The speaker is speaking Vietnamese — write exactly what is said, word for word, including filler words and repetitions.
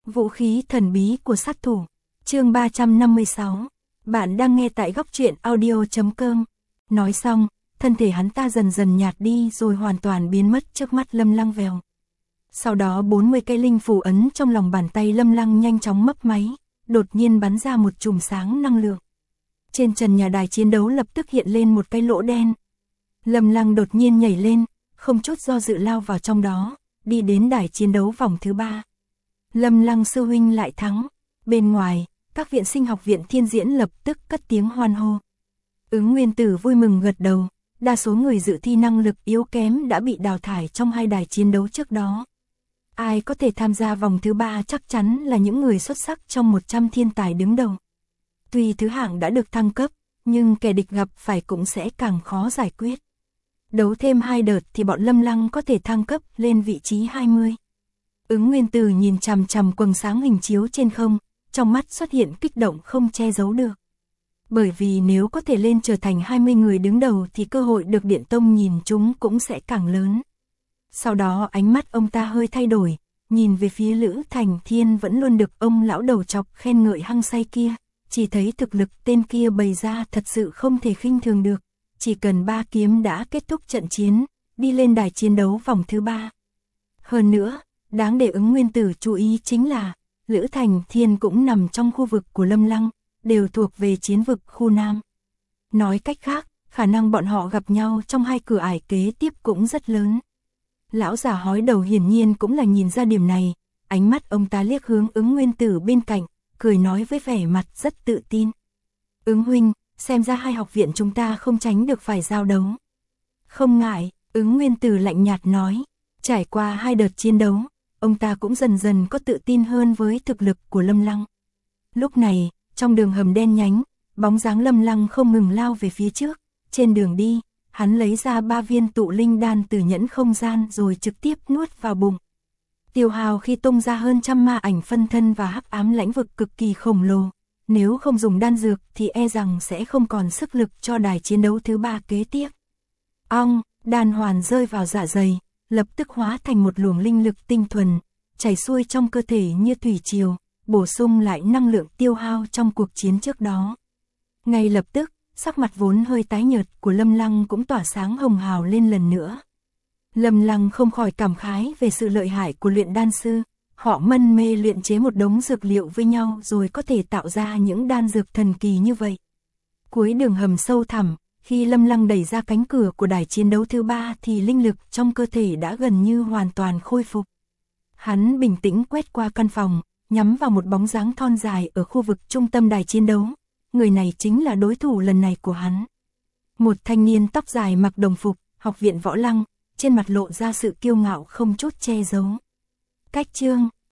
Vũ khí thần bí của sát thủ. Chương ba trăm năm mươi sáu. Bạn đang nghe tại góc truyện audio chấm com. Nói xong, thân thể hắn ta dần dần nhạt đi rồi hoàn toàn biến mất trước mắt Lâm Lăng vèo. Sau đó bốn mươi cây linh phù ấn trong lòng bàn tay Lâm Lăng nhanh chóng mấp máy, đột nhiên bắn ra một chùm sáng năng lượng. Trên trần nhà đài chiến đấu lập tức hiện lên một cái lỗ đen. Lâm Lăng đột nhiên nhảy lên, không chút do dự lao vào trong đó, đi đến đài chiến đấu vòng thứ ba. Lâm Lăng sư huynh lại thắng. Bên ngoài, các viện sinh học viện Thiên Diễn lập tức cất tiếng hoan hô. Ứng Nguyên Tử vui mừng gật đầu, đa số người dự thi năng lực yếu kém đã bị đào thải trong hai đài chiến đấu trước đó. Ai có thể tham gia vòng thứ ba chắc chắn là những người xuất sắc trong một trăm thiên tài đứng đầu. Tuy thứ hạng đã được thăng cấp, nhưng kẻ địch gặp phải cũng sẽ càng khó giải quyết. Đấu thêm hai đợt thì bọn Lâm Lăng có thể thăng cấp lên vị trí hai mươi. Ứng Nguyên Tử nhìn chằm chằm quầng sáng hình chiếu trên không, trong mắt xuất hiện kích động không che giấu được. Bởi vì nếu có thể lên trở thành hai mươi người đứng đầu thì cơ hội được Điện Tông nhìn chúng cũng sẽ càng lớn. Sau đó ánh mắt ông ta hơi thay đổi, nhìn về phía Lữ Thành Thiên vẫn luôn được ông lão đầu chọc khen ngợi hăng say kia, chỉ thấy thực lực tên kia bày ra thật sự không thể khinh thường được, chỉ cần ba kiếm đã kết thúc trận chiến, đi lên đài chiến đấu vòng thứ ba. Hơn nữa, đáng để Ứng Nguyên Tử chú ý chính là, Lữ Thành Thiên cũng nằm trong khu vực của Lâm Lăng, đều thuộc về chiến vực khu Nam. Nói cách khác, khả năng bọn họ gặp nhau trong hai cửa ải kế tiếp cũng rất lớn. Lão già hói đầu hiển nhiên cũng là nhìn ra điểm này, ánh mắt ông ta liếc hướng Ứng Nguyên Tử bên cạnh, cười nói với vẻ mặt rất tự tin. Ứng huynh, xem ra hai học viện chúng ta không tránh được phải giao đấu. Không ngại, Ứng Nguyên Tử lạnh nhạt nói, trải qua hai đợt chiến đấu, ông ta cũng dần dần có tự tin hơn với thực lực của Lâm Lăng. Lúc này, trong đường hầm đen nhánh, bóng dáng Lâm Lăng không ngừng lao về phía trước, trên đường đi, hắn lấy ra ba viên tụ linh đan từ nhẫn không gian rồi trực tiếp nuốt vào bụng. Tiêu hào khi tung ra hơn trăm ma ảnh phân thân và hắc ám lãnh vực cực kỳ khổng lồ, nếu không dùng đan dược thì e rằng sẽ không còn sức lực cho đài chiến đấu thứ ba kế tiếp. Ong, đan hoàn rơi vào dạ dày, lập tức hóa thành một luồng linh lực tinh thuần, chảy xuôi trong cơ thể như thủy triều, bổ sung lại năng lượng tiêu hao trong cuộc chiến trước đó. Ngay lập tức, sắc mặt vốn hơi tái nhợt của Lâm Lăng cũng tỏa sáng hồng hào lên lần nữa. Lâm Lăng không khỏi cảm khái về sự lợi hại của luyện đan sư, họ mân mê luyện chế một đống dược liệu với nhau rồi có thể tạo ra những đan dược thần kỳ như vậy. Cuối đường hầm sâu thẳm, khi Lâm Lăng đẩy ra cánh cửa của đài chiến đấu thứ ba thì linh lực trong cơ thể đã gần như hoàn toàn khôi phục. Hắn bình tĩnh quét qua căn phòng, nhắm vào một bóng dáng thon dài ở khu vực trung tâm đài chiến đấu. Người này chính là đối thủ lần này của hắn. Một thanh niên tóc dài mặc đồng phục, học viện Võ Lăng, trên mặt lộ ra sự kiêu ngạo không chút che giấu. Cách chương